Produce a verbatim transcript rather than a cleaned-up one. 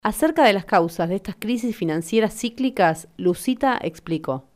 Acerca de las causas de estas crisis financieras cíclicas, Lucita explicó.